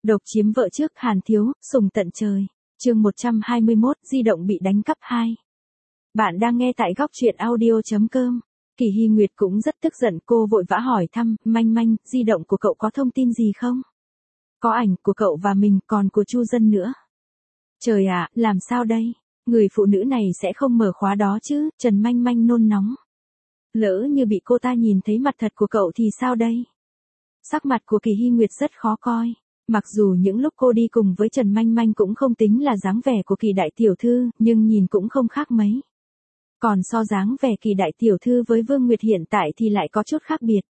Độc chiếm vợ trước Hàn Thiếu, sùng tận trời. Chương 121, di động bị đánh cắp 2. Bạn đang nghe tại góc truyện audio.com. Kỳ Hy Nguyệt cũng rất tức giận, cô vội vã hỏi thăm, Manh Manh, di động của cậu có thông tin gì không? Có ảnh của cậu và mình, còn của Chu Dân nữa. Trời ạ, làm sao đây? Người phụ nữ này sẽ không mở khóa đó chứ? Trần Manh Manh nôn nóng. Lỡ như bị cô ta nhìn thấy mặt thật của cậu thì sao đây? Sắc mặt của Kỳ Hy Nguyệt rất khó coi. Mặc dù những lúc cô đi cùng với Trần Manh Manh cũng không tính là dáng vẻ của Kỳ đại tiểu thư, nhưng nhìn cũng không khác mấy. Còn so dáng vẻ Kỳ đại tiểu thư với Vương Nguyệt hiện tại thì lại có chút khác biệt.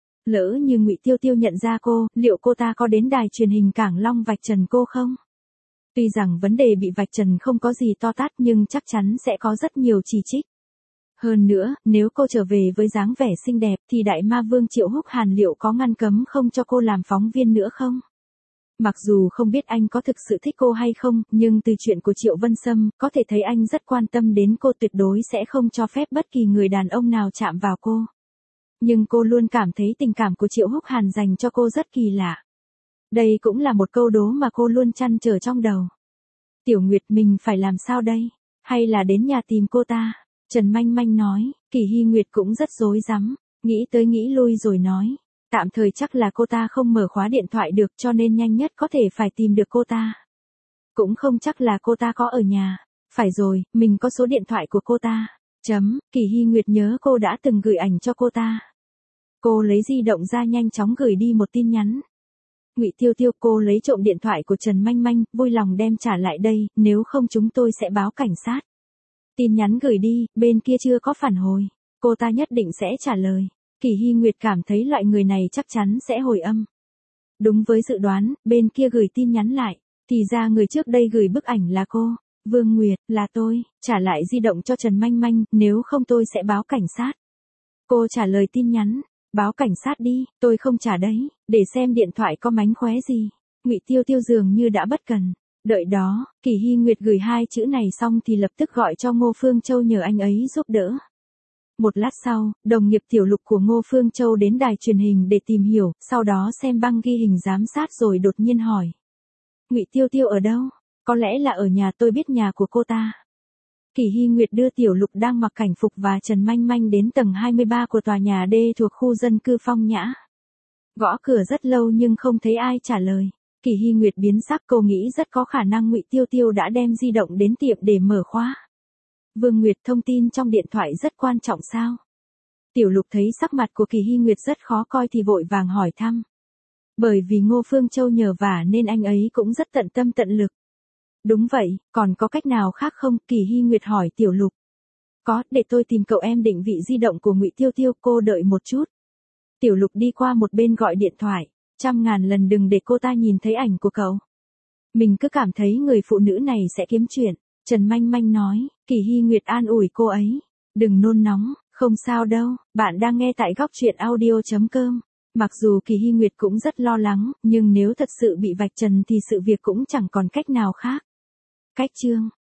Lỡ như Ngụy Tiêu Tiêu nhận ra cô, liệu cô ta có đến đài truyền hình Cảng Long vạch trần cô không? Tuy rằng vấn đề bị vạch trần không có gì to tát nhưng chắc chắn sẽ có rất nhiều chỉ trích. Hơn nữa, nếu cô trở về với dáng vẻ xinh đẹp thì đại ma vương Triệu Húc Hàn liệu có ngăn cấm không cho cô làm phóng viên nữa không? Mặc dù không biết anh có thực sự thích cô hay không, nhưng từ chuyện của Triệu Vân Sâm, có thể thấy anh rất quan tâm đến cô, tuyệt đối sẽ không cho phép bất kỳ người đàn ông nào chạm vào cô. Nhưng cô luôn cảm thấy tình cảm của Triệu Húc Hàn dành cho cô rất kỳ lạ. Đây cũng là một câu đố mà cô luôn trăn trở trong đầu. Tiểu Nguyệt, mình phải làm sao đây? Hay là đến nhà tìm cô ta? Trần Manh Manh nói. Kỳ Hy Nguyệt cũng rất rối rắm, nghĩ tới nghĩ lui rồi nói. Tạm thời chắc là cô ta không mở khóa điện thoại được, cho nên nhanh nhất có thể phải tìm được cô ta. Cũng không chắc là cô ta có ở nhà. Phải rồi, mình có số điện thoại của cô ta. Kỳ Hy Nguyệt nhớ cô đã từng gửi ảnh cho cô ta. Cô lấy di động ra nhanh chóng gửi đi một tin nhắn. Ngụy Tiêu Tiêu, cô lấy trộm điện thoại của Trần Manh Manh, vui lòng đem trả lại đây, nếu không chúng tôi sẽ báo cảnh sát. Tin nhắn gửi đi, bên kia chưa có phản hồi. Cô ta nhất định sẽ trả lời. Kỳ Hy Nguyệt cảm thấy loại người này chắc chắn sẽ hồi âm. Đúng với dự đoán, bên kia gửi tin nhắn lại. Thì ra người trước đây gửi bức ảnh là cô. Vương Nguyệt, là tôi, trả lại di động cho Trần Manh Manh, nếu không tôi sẽ báo cảnh sát. Cô trả lời tin nhắn. Báo cảnh sát đi, tôi không trả đấy, để xem điện thoại có mánh khóe gì. Ngụy Tiêu Tiêu dường như đã bất cần. Đợi đó, Kỳ Hy Nguyệt gửi hai chữ này xong thì lập tức gọi cho Ngô Phương Châu nhờ anh ấy giúp đỡ. Một lát sau, đồng nghiệp Tiểu Lục của Ngô Phương Châu đến đài truyền hình để tìm hiểu, sau đó xem băng ghi hình giám sát rồi đột nhiên hỏi. Ngụy Tiêu Tiêu ở đâu? Có lẽ là ở nhà, tôi biết nhà của cô ta. Kỳ Hy Nguyệt đưa Tiểu Lục đang mặc cảnh phục và Trần Manh Manh đến tầng 23 của tòa nhà D thuộc khu dân cư Phong Nhã. Gõ cửa rất lâu nhưng không thấy ai trả lời. Kỳ Hy Nguyệt biến sắc, cô nghĩ rất có khả năng Ngụy Tiêu Tiêu đã đem di động đến tiệm để mở khóa. Vương Nguyệt, thông tin trong điện thoại rất quan trọng sao? Tiểu Lục thấy sắc mặt của Kỳ Hy Nguyệt rất khó coi thì vội vàng hỏi thăm. Bởi vì Ngô Phương Châu nhờ vả nên anh ấy cũng rất tận tâm tận lực. Đúng vậy, còn có cách nào khác không? Kỳ Hy Nguyệt hỏi Tiểu Lục. Có, để tôi tìm cậu em định vị di động của Ngụy Tiêu Tiêu, cô đợi một chút. Tiểu Lục đi qua một bên gọi điện thoại, 100.000 lần đừng để cô ta nhìn thấy ảnh của cậu. Mình cứ cảm thấy người phụ nữ này sẽ kiếm chuyện. Trần Manh Manh nói. Kỳ Hy Nguyệt an ủi cô ấy. Đừng nôn nóng, không sao đâu, bạn đang nghe tại góc truyện audio.com. Mặc dù Kỳ Hy Nguyệt cũng rất lo lắng, nhưng nếu thật sự bị vạch trần thì sự việc cũng chẳng còn cách nào khác. Cách chương